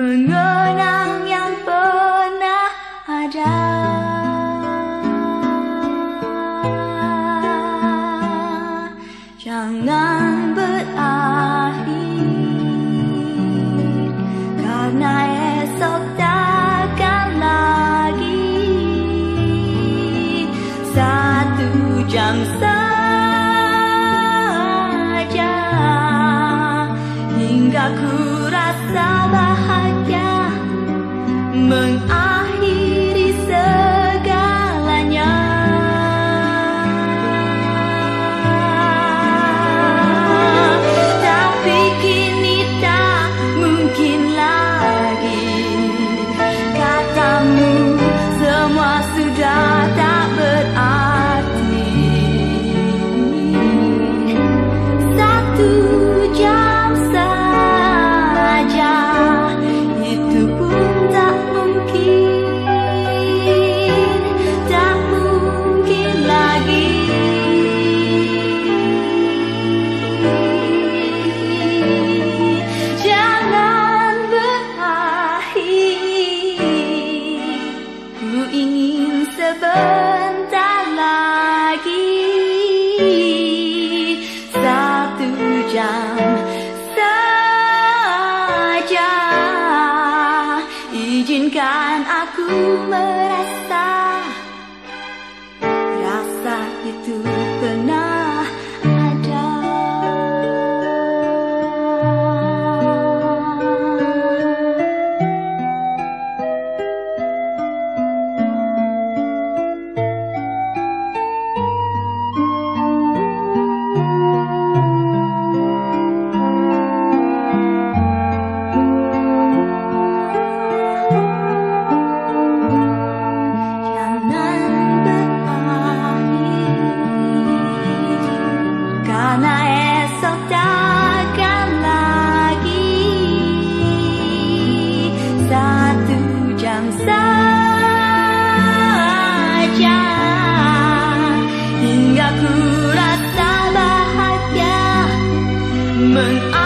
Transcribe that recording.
mengenang yang pernah ada. Jangan berakhir, karena esok takkan lagi. 1 jam saja hingga ku rasa bahagia mengakhiri segalanya. Tapi kini tak mungkin lagi, katamu semua sudah tak berarti. 1 jam saja itu pun tak mungkin lagi. Jangan berakhir, ku ingin sebentar lagi. 1 jam saja, izinkan aku merasa rasa itu pernah ada. Karena esok takkan lagi. 1 jam saja hingga ku rasa bahagia